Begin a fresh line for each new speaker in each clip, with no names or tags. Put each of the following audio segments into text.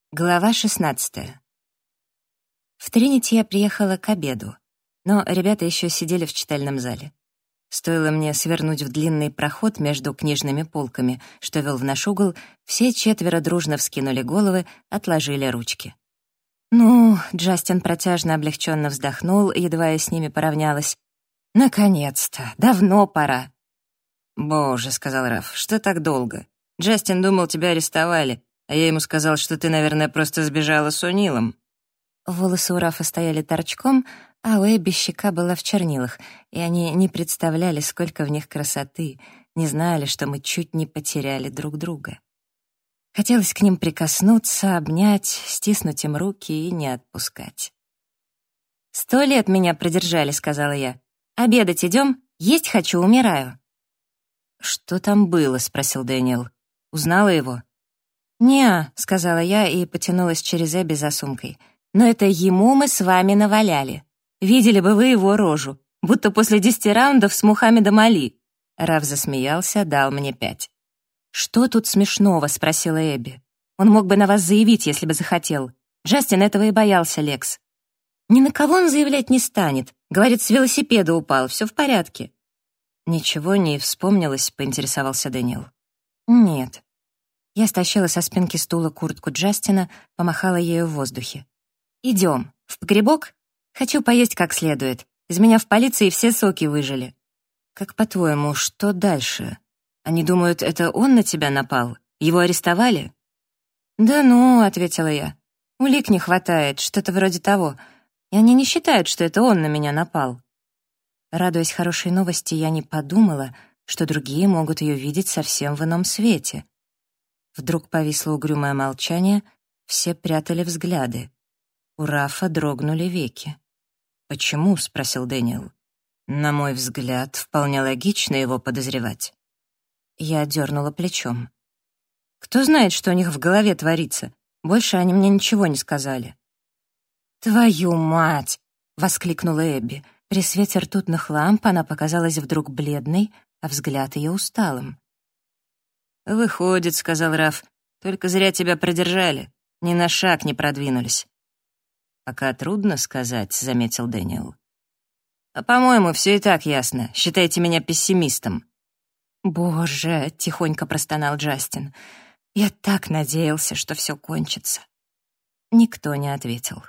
Глава 16. В Тринити я приехала к обеду, но ребята еще сидели в читальном зале. Стоило мне свернуть в длинный проход между книжными полками, что вел в наш угол, все четверо дружно вскинули головы, отложили ручки. «Ну», — Джастин протяжно облегченно вздохнул, едва я с ними поравнялась. «Наконец-то! Давно пора!»
«Боже», — сказал Раф, — «что так долго? Джастин думал, тебя арестовали, а я ему сказал, что ты, наверное, просто сбежала с О'Нилом».
Волосы у Рафа стояли торчком, а у Эбби щека была в чернилах, и они не представляли, сколько в них красоты, не знали, что мы чуть не потеряли друг друга. Хотелось к ним прикоснуться, обнять, стиснуть им руки и не отпускать. «100 лет меня продержали», — сказала я. «Обедать идем? Есть хочу, умираю».
«Что там было?» — спросил Дэниел. «Узнала его?»
«Не-а», — сказала я и потянулась через Эбби за сумкой. «Но это ему мы с вами наваляли. Видели бы вы его рожу, будто после 10 раундов с Мухаммедом Али». Раф засмеялся, дал мне 5. «Что тут смешного?» — спросила Эбби. «Он мог бы на вас заявить, если бы захотел. Джастин этого и боялся, Лекс». «Ни на кого он заявлять не станет. Говорит, с велосипеда упал, все в порядке».
«Ничего не вспомнилось?» — поинтересовался Дэниел.
«Нет». Я стащила со спинки стула куртку Джастина, помахала ею в воздухе. «Идем. В погребок? Хочу поесть как следует. Из меня в полиции все соки выжили».
«Как по-твоему, что дальше? Они думают, это он на тебя напал? Его арестовали?»
«Да ну», — ответила я. «Улик не хватает, что-то вроде того. И они не считают, что это он на меня напал». Радуясь хорошей новости, я не подумала, что другие могут ее видеть совсем в ином свете. Вдруг повисло угрюмое молчание, все прятали взгляды. У Рафа дрогнули веки.
«Почему?» — спросил Дэниел. «На мой взгляд, вполне логично его подозревать».
Я дернула плечом. «Кто знает, что у них в голове творится? Больше они мне ничего не сказали». «Твою мать!» — воскликнула Эбби. При свете ртутных ламп она показалась вдруг бледной, а взгляд ее усталым.
«Выходит», — сказал Раф, — «только зря тебя продержали, ни на шаг не продвинулись». «Пока трудно сказать», — заметил Дэниел. «А, по-моему, все и так ясно. Считайте меня пессимистом».
«Боже», — тихонько простонал Джастин, — «я так надеялся, что все кончится». Никто не ответил.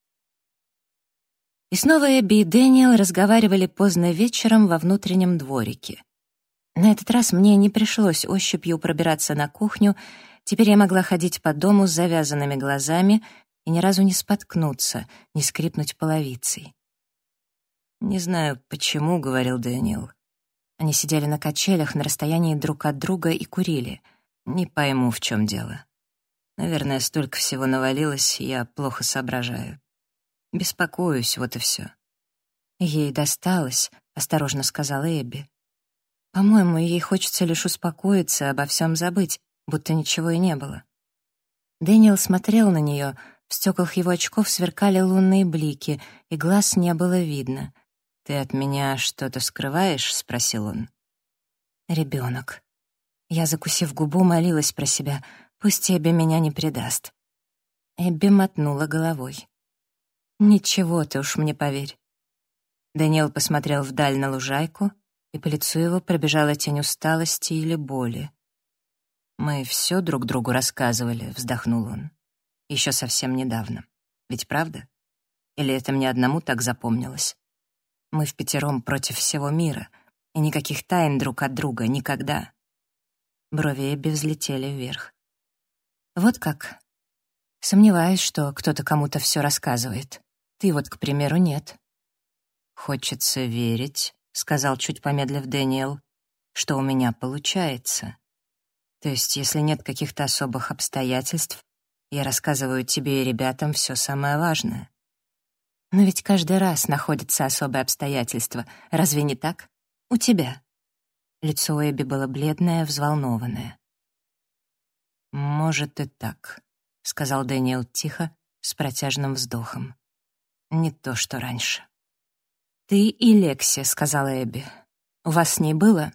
И снова Эбби и Дэниел разговаривали поздно вечером во внутреннем дворике. На этот раз мне не пришлось ощупью пробираться на кухню, теперь я могла ходить по дому с завязанными глазами и ни разу не споткнуться, не скрипнуть половицей.
«Не знаю, почему», — говорил Дэниел.
Они сидели на качелях на расстоянии друг от друга и курили.
«Не пойму, в чем дело. Наверное, столько всего навалилось, я плохо соображаю. Беспокоюсь, вот и все».
«Ей досталось», — осторожно сказала Эбби. «По-моему, ей хочется лишь успокоиться, обо всем забыть, будто ничего и не было». Дэниел смотрел на нее, в стеклах его очков сверкали лунные блики, и глаз не было видно.
«Ты от меня что-то скрываешь?» — спросил он.
«Ребенок». Я, закусив губу, молилась про себя, пусть Эбби меня не предаст. Эбби мотнула головой. «Ничего ты уж мне поверь». Дэниел посмотрел вдаль на лужайку, и по лицу его пробежала тень усталости или боли.
«Мы все друг другу рассказывали», — вздохнул он. «Еще совсем недавно. Ведь правда? Или это мне одному так запомнилось? Мы впятером против всего мира, и никаких тайн друг от друга никогда».
Брови Эбби взлетели вверх. «Вот как? Сомневаюсь, что кто-то кому-то все рассказывает. Ты вот, к примеру, нет».
«Хочется верить», — сказал чуть помедлив Дэниел, «что у меня получается. То есть, если нет каких-то особых обстоятельств, я рассказываю тебе и ребятам все самое важное».
«Но ведь каждый раз находятся особые обстоятельства. Разве не так? У тебя». Лицо Эбби было бледное, взволнованное.
«Может и так», — сказал Дэниел тихо, с протяжным вздохом. «Не то, что раньше».
«Ты и Лекси», — сказала Эбби. «У вас с ней было?»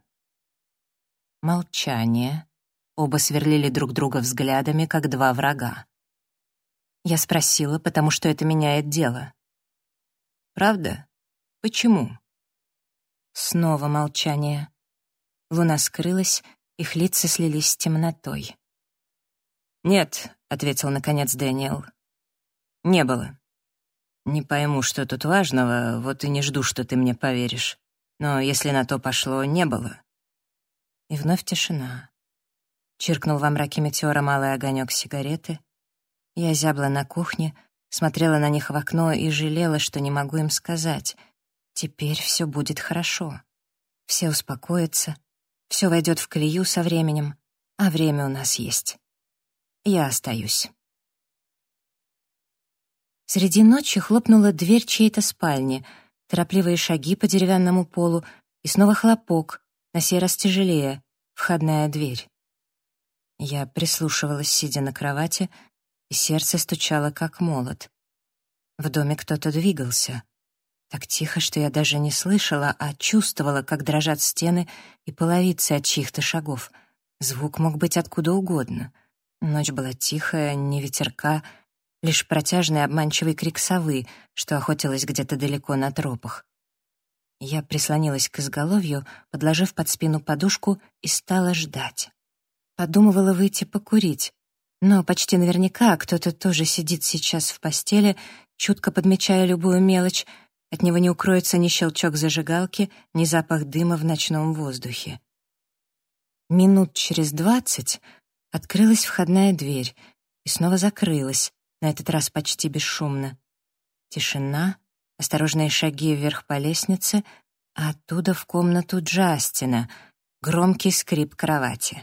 Молчание. Оба сверлили друг друга взглядами, как два врага.
Я спросила, потому что это меняет дело.
Правда? Почему?
Снова молчание. Луна скрылась, их лица слились с темнотой.
«Нет», — ответил наконец Дэниел. «Не было. Не пойму, что тут важного, вот и не жду, что ты мне поверишь. Но если на то пошло, не было».
И вновь тишина. Чиркнул во мраке метеора малый огонек сигареты. Я зябла на кухне, смотрела на них в окно и жалела, что не могу им сказать. Теперь все будет хорошо. Все успокоятся, все войдет в колею со временем, а время у нас есть. Я остаюсь. Среди ночи хлопнула дверь чьей-то спальни, торопливые шаги по деревянному полу и снова хлопок, на сей раз тяжелее, входная дверь. Я прислушивалась, сидя на кровати, и сердце стучало, как молот. В доме кто-то двигался. Так тихо, что я даже не слышала, а чувствовала, как дрожат стены и половицы от чьих-то шагов. Звук мог быть откуда угодно. Ночь была тихая, ни ветерка, лишь протяжный обманчивый крик совы, что охотилась где-то далеко на тропах. Я прислонилась к изголовью, подложив под спину подушку, и стала ждать. Подумывала выйти покурить, но почти наверняка кто-то тоже сидит сейчас в постели, чутко подмечая любую мелочь. От него не укроется ни щелчок зажигалки, ни запах дыма в ночном воздухе. Минут через 20 открылась входная дверь и снова закрылась, на этот раз почти бесшумно. Тишина, осторожные шаги вверх по лестнице, а оттуда в комнату Джастина, громкий скрип кровати.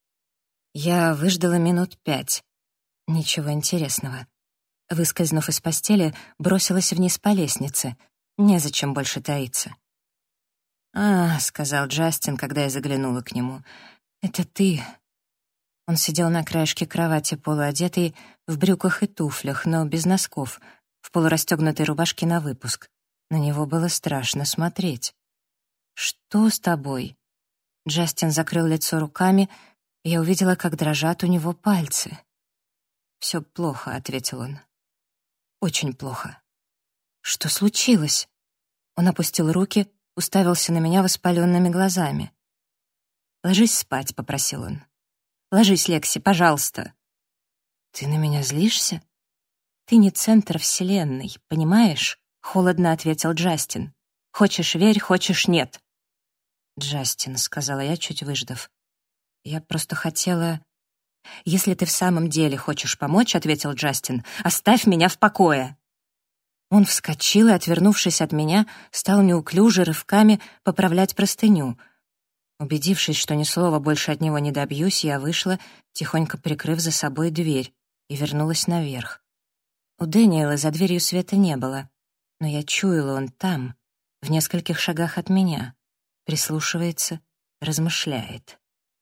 Я выждала минут 5. Ничего интересного. Выскользнув из постели, бросилась вниз по лестнице. Незачем больше таиться. «А», — сказал Джастин, когда я заглянула к нему, — «это ты». Он сидел на краешке кровати, полуодетый, в брюках и туфлях, но без носков, в полурастегнутой рубашке на выпуск. На него было страшно смотреть. «Что с тобой?» Джастин закрыл лицо руками, и я увидела, как дрожат у него пальцы. «Все плохо», — ответил он. «Очень плохо». «Что случилось?» Он опустил руки, уставился на меня воспаленными глазами. «Ложись спать», — попросил он. «Ложись, Лекси, пожалуйста». «Ты на меня злишься?» «Ты не центр вселенной, понимаешь?» — холодно ответил Джастин. «Хочешь — верь, хочешь — нет». «Джастин», — сказала я, чуть выждав. «Я просто хотела...» «Если ты в самом деле хочешь помочь», — ответил Джастин, — «оставь меня в покое». Он вскочил и, отвернувшись от меня, стал неуклюже рывками поправлять простыню. Убедившись, что ни слова больше от него не добьюсь, я вышла, тихонько прикрыв за собой дверь, и вернулась наверх. У Дэниела за дверью света не было, но я чуяла, он там, в нескольких шагах от меня, прислушивается, размышляет.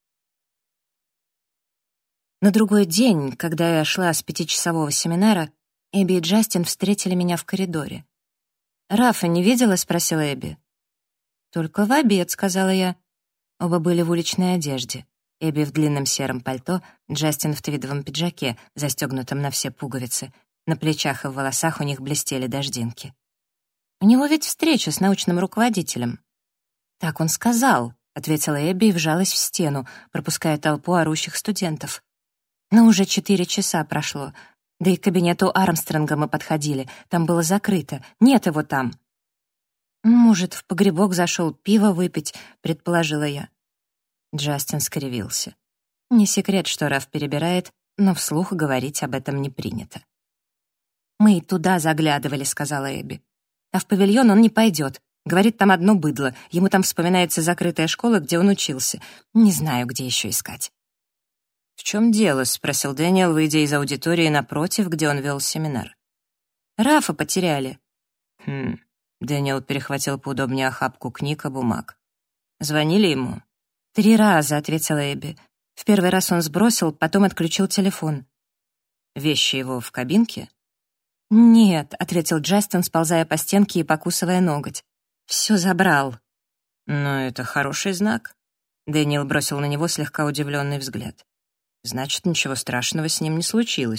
На другой день, когда я шла с 5-часового семинара, Эбби и Джастин встретили меня в коридоре. «Рафа не видела?» — спросила Эбби. «Только в обед», — сказала я. Оба были в уличной одежде. Эбби в длинном сером пальто, Джастин в твидовом пиджаке, застегнутом на все пуговицы. На плечах и в волосах у них блестели дождинки. «У него ведь встреча с научным руководителем». «Так он сказал», — ответила Эбби и вжалась в стену, пропуская толпу орущих студентов. «Но уже 4 часа прошло. Да и к кабинету Армстронга мы подходили. Там было закрыто. Нет его там». «Может, в погребок зашел пиво выпить», — предположила я. Джастин скривился. Не секрет, что Раф перебирает, но вслух говорить об этом не принято. «Мы и туда заглядывали», — сказала Эбби. «А в павильон он не пойдет. Говорит, там одно быдло. Ему там вспоминается закрытая школа, где он учился. Не знаю, где еще искать».
«В чем дело?» — спросил Дэниел, выйдя из аудитории напротив, где он вел семинар.
«Рафа потеряли».
Дэниел перехватил поудобнее охапку книг и бумаг. «Звонили ему?»
3 раза», — ответила Эбби. «В первый раз он сбросил, потом отключил телефон».
«Вещи его в кабинке?»
«Нет», — ответил Джастин, сползая по стенке и покусывая ноготь. «Все забрал».
«Но это хороший знак». Дэниел бросил на него слегка удивленный взгляд. «Значит, ничего страшного с ним не случилось,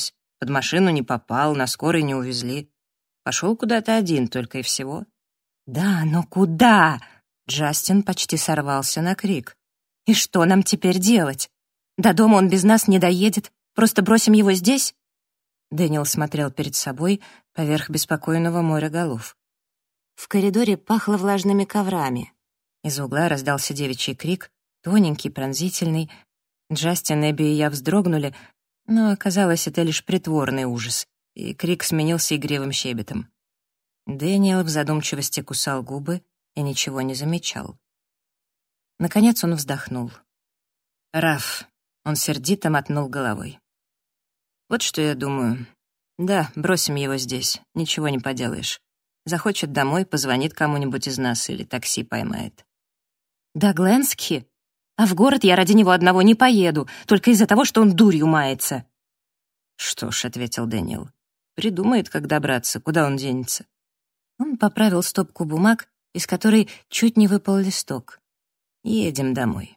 Под машину не попал, на скорой не увезли. Пошел куда-то один, только и всего».
«Да, но куда?» Джастин почти сорвался на крик. «И что нам теперь делать? До дома он без нас не доедет. Просто бросим его здесь?»
Дэниел смотрел перед собой поверх беспокойного моря голов.
В коридоре пахло влажными коврами.
Из угла раздался девичий крик, тоненький, пронзительный. Джастин, Эбби и я вздрогнули, но оказалось, это лишь притворный ужас, и крик сменился игривым щебетом. Дэниел в задумчивости кусал губы и ничего не замечал. Наконец он вздохнул. «Раф», — он сердито мотнул головой. «Вот что я думаю. Да, бросим его здесь, ничего не поделаешь. Захочет домой, позвонит кому-нибудь из нас или такси поймает».
«Да, Гленски? А в город я ради него одного не поеду, только из-за того, что он дурью мается».
«Что ж», — ответил Дэниел, — «придумает, как добраться, куда он денется». Он поправил стопку бумаг, из которой чуть не выпал листок. «Едем домой».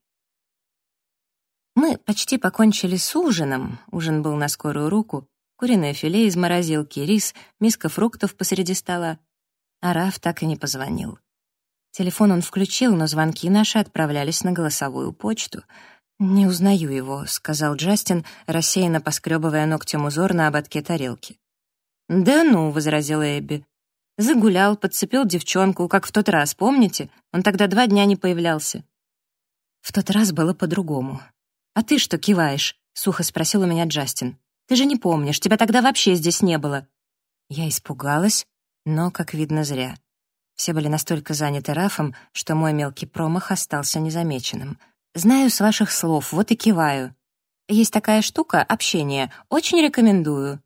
Мы почти покончили с ужином. Ужин был на скорую руку. Куриное филе из морозилки, рис, миска фруктов посреди стола. А Раф так и не позвонил. Телефон он включил, но звонки наши отправлялись на голосовую почту. «Не узнаю его», — сказал Джастин, рассеянно поскребывая ногтем узор на ободке тарелки. «Да ну», — возразила Эбби. «Загулял, подцепил девчонку, как в тот раз, помните? Он тогда 2 дня не появлялся». «В тот раз было по-другому». «А ты что киваешь?» — сухо спросил у меня Джастин. «Ты же не помнишь, тебя тогда вообще здесь не было». Я испугалась, но, как видно, зря. Все были настолько заняты Рафом, что мой мелкий промах остался незамеченным. «Знаю с ваших слов, вот и киваю. Есть такая штука — общение. Очень рекомендую».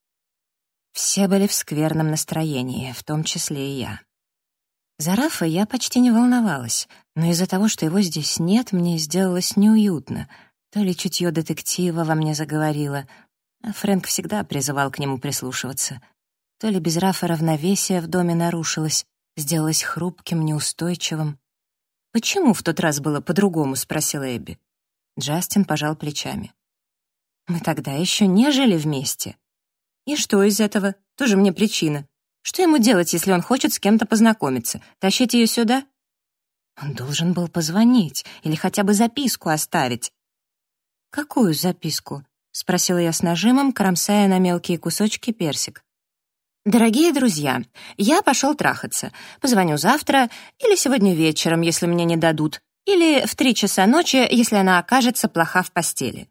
Все были в скверном настроении, в том числе и я. За Рафа я почти не волновалась, но из-за того, что его здесь нет, мне сделалось неуютно. То ли чутье детектива во мне заговорило, а Фрэнк всегда призывал к нему прислушиваться, то ли без Рафа равновесие в доме нарушилось, сделалось хрупким, неустойчивым. «Почему в тот раз было по-другому?» — спросила Эбби. Джастин пожал плечами. «Мы тогда еще не жили вместе». «И что из этого? Тоже мне причина. Что ему делать, если он хочет с кем-то познакомиться? Тащить ее сюда?» «Он должен был позвонить или хотя бы записку оставить». «Какую записку?» — спросила я с нажимом, кромсая на мелкие кусочки персик. «Дорогие друзья, я пошел трахаться. Позвоню завтра или сегодня вечером, если мне не дадут, или в 3 часа ночи, если она окажется плоха в постели».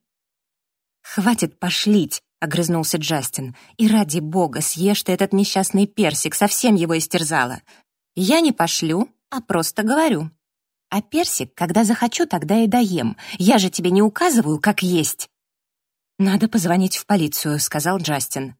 «Хватит пошлить», — огрызнулся Джастин. «И ради бога, съешь ты этот несчастный персик, совсем его истерзала. Я не пошлю, а просто говорю. А персик, когда захочу, тогда и доем. Я же тебе не указываю, как есть». «Надо позвонить в полицию», — сказал Джастин.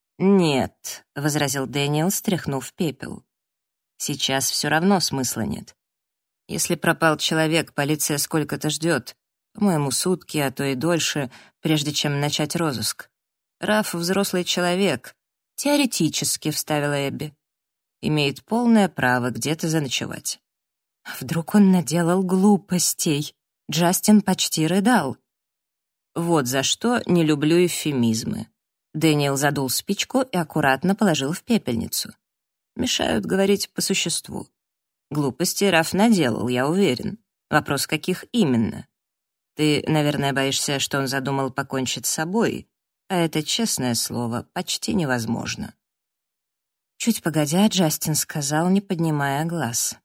«Нет», — возразил Дэниел, стряхнув пепел. «Сейчас все равно смысла нет. Если пропал человек, полиция сколько-то ждет. По-моему, сутки, а то и дольше, прежде чем начать розыск. Раф — взрослый человек. Теоретически», — вставила Эбби. «Имеет полное право где-то заночевать». Вдруг он наделал глупостей. Джастин почти рыдал. «Вот за что не люблю эвфемизмы». Дэниел задул спичку и аккуратно положил в пепельницу. «Мешают говорить по существу. Глупости Раф наделал, я уверен. Вопрос, каких именно? Ты, наверное, боишься, что он задумал покончить с собой, а это, честное слово, почти невозможно». Чуть погодя, Джастин сказал, не поднимая глаз.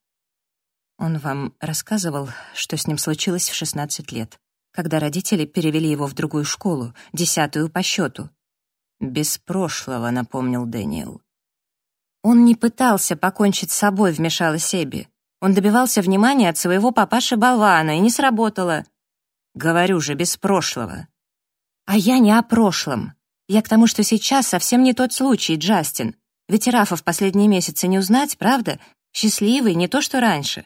«Он вам рассказывал, что с ним случилось в 16 лет, когда родители перевели его в другую школу, 10-ю по счету?» «Без прошлого», — напомнил Дэниел. «Он не пытался покончить с собой», — вмешалась Эбби. «Он добивался внимания от своего папаши-болвана, и не сработало». «Говорю же, без прошлого». «А я не о прошлом. Я к тому, что сейчас совсем не тот случай, Джастин. Ведь и Рафа в последние месяцы не узнать, правда? Счастливый, не то что раньше».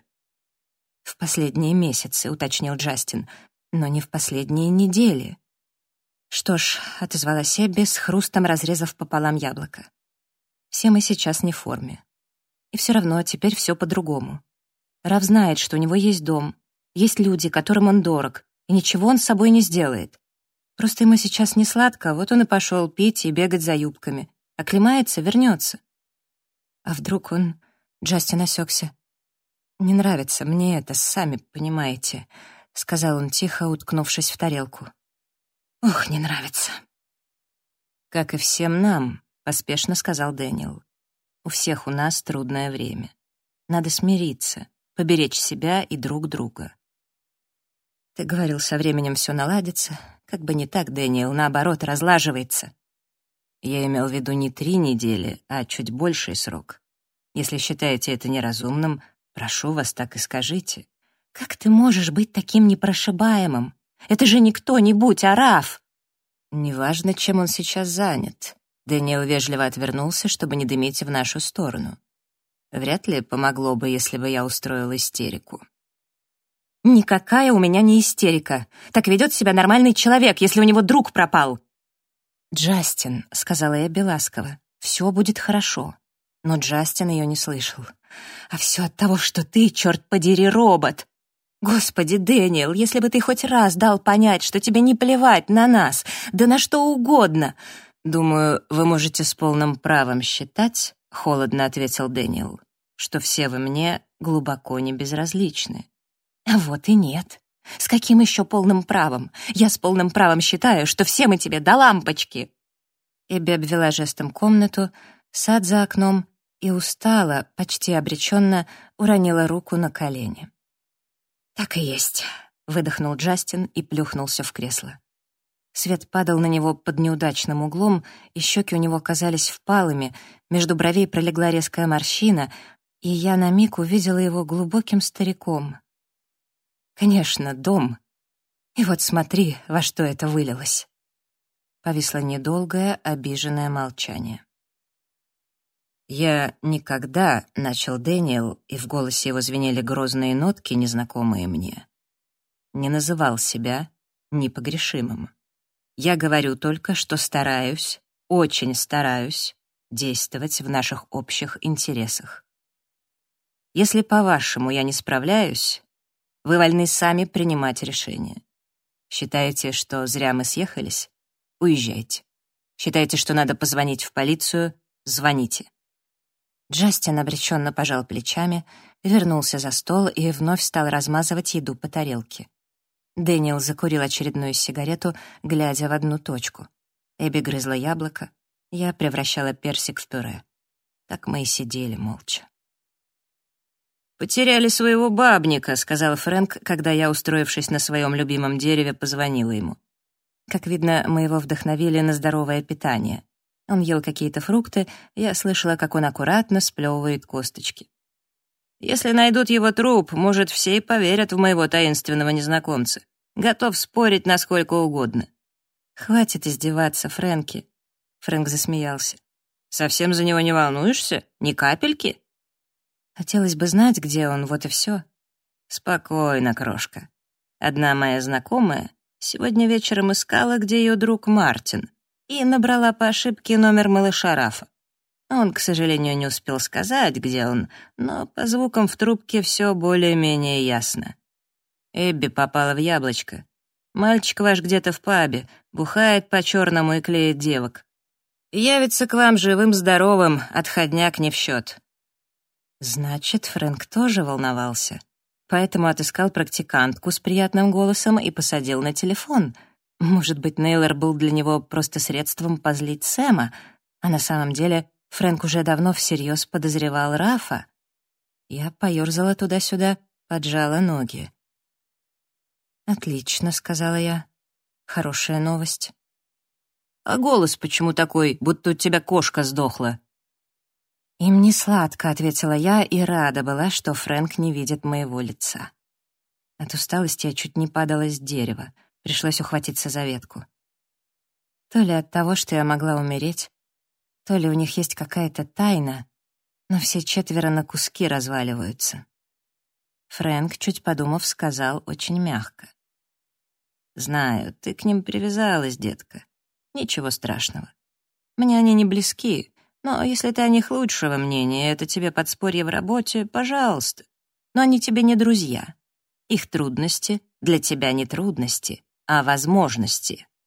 «В последние месяцы», — уточнил Джастин, «но не в последние недели». «Что ж», — отозвалась Эбби, с хрустом разрезав пополам яблоко. «Все мы сейчас не в форме. И все равно теперь все по-другому. Раф знает, что у него есть дом, есть люди, которым он дорог, и ничего он с собой не сделает.
Просто ему сейчас не сладко, вот он и пошел пить и бегать за юбками. Оклемается, вернется. А вдруг он... Джастин осекся. «Не нравится мне это, сами понимаете», — сказал он тихо, уткнувшись в тарелку. «Ох, не нравится».
«Как и всем нам», — поспешно сказал Дэниел. «У всех у нас трудное время. Надо смириться, поберечь себя и друг друга».
«Ты говорил, со временем все наладится. Как бы не так, Дэниел, наоборот, разлаживается».
Я имел в виду не 3 недели, а чуть больший срок. Если считаете это неразумным, прошу вас, так и скажите.
«Как ты можешь быть таким непрошибаемым? Это же не кто-нибудь, а Раф!»
Неважно, чем он сейчас занят. Дэниел вежливо отвернулся, чтобы не дымить в нашу сторону. Вряд ли помогло бы, если бы я устроил истерику.
«Никакая у меня не истерика. Так ведет себя нормальный человек, если у него друг пропал». «Джастин», — сказала Эбби ласково, — «все будет хорошо». Но Джастин ее не слышал. «А все от того, что ты, черт подери, робот. Господи, Дэниел, если бы ты хоть раз дал понять, что тебе не плевать на нас, да на что угодно».
«Думаю, вы можете с полным правом считать, — холодно ответил Дэниел, — что все вы мне глубоко не безразличны».
А вот и нет. С каким еще полным правом? Я с полным правом считаю, что все мы тебе до лампочки. Эбби обвела жестом комнату, сад за окном и устала, почти обреченно, уронила руку на колени. «Так и есть», — выдохнул Джастин и плюхнулся в кресло. Свет падал на него под неудачным углом, и щеки у него казались впалыми, между бровей пролегла резкая морщина, и я на миг увидела его глубоким стариком. Конечно, дом. И вот смотри, во что это вылилось. Повисло недолгое, обиженное молчание.
«Я никогда, — начал Дэниел, и в голосе его звенели грозные нотки, незнакомые мне, — не называл себя непогрешимым. Я говорю только, что стараюсь, очень стараюсь действовать в наших общих интересах. Если, по-вашему, я не справляюсь, вы вольны сами принимать решения. Считаете, что зря мы съехались? Уезжайте. Считаете, что надо позвонить в полицию? Звоните».
Джастин обреченно пожал плечами, вернулся за стол и вновь стал размазывать еду по тарелке. Дэниел закурил очередную сигарету, глядя в одну точку. Эбби грызла яблоко, я превращала персик в пюре. Так мы и сидели молча.
«Потеряли своего бабника», — сказал Фрэнк, когда я, устроившись на своем любимом дереве, позвонила ему.
Как видно, мы его вдохновили на здоровое питание. Он ел какие-то фрукты, я слышала, как он аккуратно сплевывает косточки.
«Если найдут его труп, может, все и поверят в моего таинственного незнакомца. Готов спорить на сколько угодно».
«Хватит издеваться, Фрэнки». Фрэнк засмеялся.
«Совсем за него не волнуешься? Ни капельки?»
«Хотелось бы знать, где он, вот и все».
«Спокойно, крошка. Одна моя знакомая сегодня вечером искала, где ее друг Мартин, и набрала по ошибке номер малыша Рафа. Он, к сожалению, не успел сказать, где он, но по звукам в трубке все более-менее ясно. Эбби попала в яблочко. Мальчик ваш где-то в пабе, бухает по-черному и клеит девок. Явится к вам живым-здоровым, отходняк не в счет».
Значит, Фрэнк тоже волновался. Поэтому отыскал практикантку с приятным голосом и посадил на телефон. Может быть, Нейлор был для него просто средством позлить Сэма, а на самом деле Фрэнк уже давно всерьез подозревал Рафа. Я поёрзала туда-сюда, поджала ноги. «Отлично», — сказала я. «Хорошая новость».
«А голос почему такой, будто у тебя кошка сдохла?»
«Им не сладко», — ответила я, и рада была, что Фрэнк не видит моего лица. От усталости я чуть не падала с дерева, пришлось ухватиться за ветку. То ли от того, что я могла умереть, то ли у них есть какая-то тайна, но все 4 на куски разваливаются. Фрэнк, чуть подумав, сказал очень мягко.
«Знаю, ты к ним привязалась, детка. Ничего страшного. Мне они не близки, но если ты о них лучшего мнения, это тебе подспорье в работе, пожалуйста. Но они тебе не друзья. Их трудности для тебя не трудности, а возможности.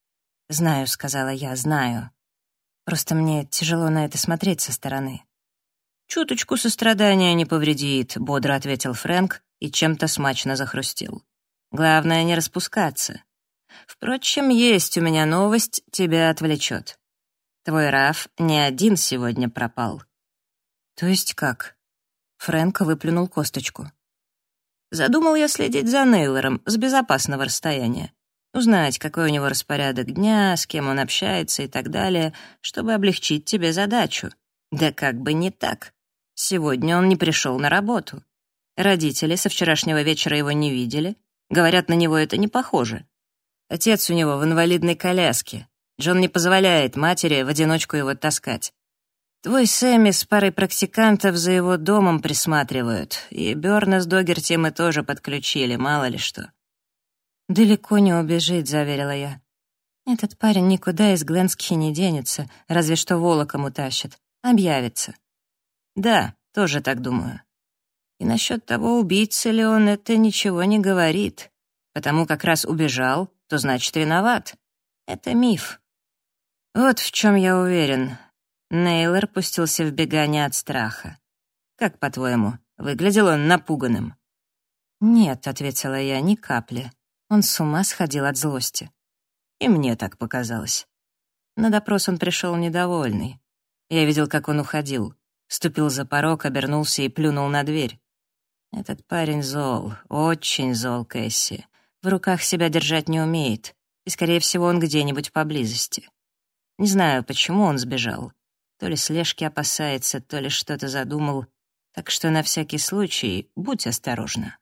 «Знаю», — сказала я, — «знаю. Просто мне тяжело на это смотреть со стороны».
«Чуточку сострадания не повредит», — бодро ответил Фрэнк и чем-то смачно захрустел. «Главное, не распускаться. Впрочем, есть у меня новость, тебя отвлечет. Твой Раф не один сегодня пропал».
«То есть как?» Фрэнк выплюнул косточку.
«Задумал я следить за Нейлором с безопасного расстояния. Узнать, какой у него распорядок дня, с кем он общается и так далее, чтобы облегчить тебе задачу. Да как бы не так. Сегодня он не пришел на работу. Родители со вчерашнего вечера его не видели. Говорят, на него это не похоже. Отец у него в инвалидной коляске. Джон не позволяет матери в одиночку его таскать. Твой Сэмми с парой практикантов за его домом присматривают, и Бёрна с Догерти мы тоже подключили, мало ли что».
«Далеко не убежит», — заверила я. «Этот парень никуда из Гленскихи не денется, разве что волоком утащит. Объявится».
«Да, тоже так думаю. И насчет того, убийца ли он, это ничего не говорит. Потому как раз убежал, то значит виноват. Это миф. Вот в чем я уверен. Нейлор пустился в бегание от страха. Как, по-твоему, выглядел он напуганным?»
«Нет», — ответила я, — «ни капли. Он с ума сходил от злости».
И мне так показалось. На допрос он пришел недовольный. Я видел, как он уходил. Ступил за порог, обернулся и плюнул на дверь. Этот парень зол, очень зол, Кэсси. В руках себя держать не умеет, и, скорее всего, он где-нибудь поблизости. Не знаю, почему он сбежал. То ли слежки опасается, то ли что-то задумал. Так что на всякий случай будь осторожна.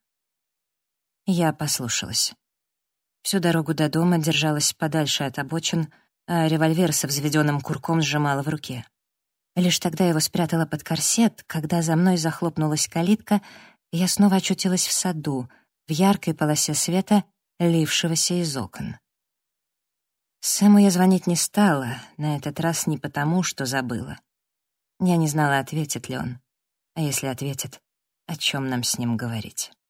Я послушалась. Всю дорогу до дома держалась подальше от обочин, а револьвер со взведенным курком сжимала в руке. Лишь тогда его спрятала под корсет, когда за мной захлопнулась калитка, и я снова очутилась в саду, в яркой полосе света, лившегося из окон. Сэму я звонить не стала, на этот раз не потому, что забыла. Я не знала, ответит ли он. А если ответит, о чем нам с ним говорить?